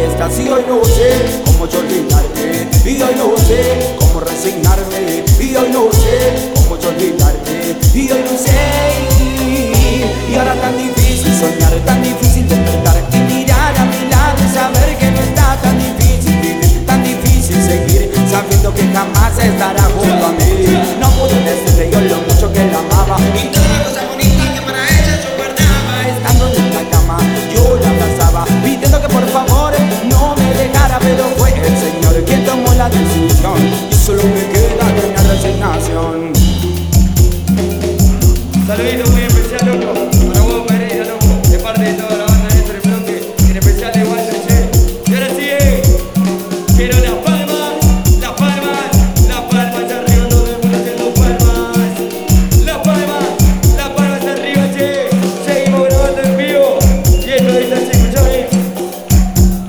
estás y hoy no sé cómo yo olvidarte, y hoy no sé cómo resignarme, y hoy no sé cómo yo olvidarte, y hoy no sé. Y ahora tan difícil soñar, tan difícil despertar y mirar a mi lado y saber que no está tan difícil vivir, tan difícil seguir sabiendo que jamás estará junto a mí. No pude decirle yo lo mucho que la amaba y todas las cosas bonitas que para ella yo guardaba. Estando en la cama yo la abrazaba pidiendo que por favor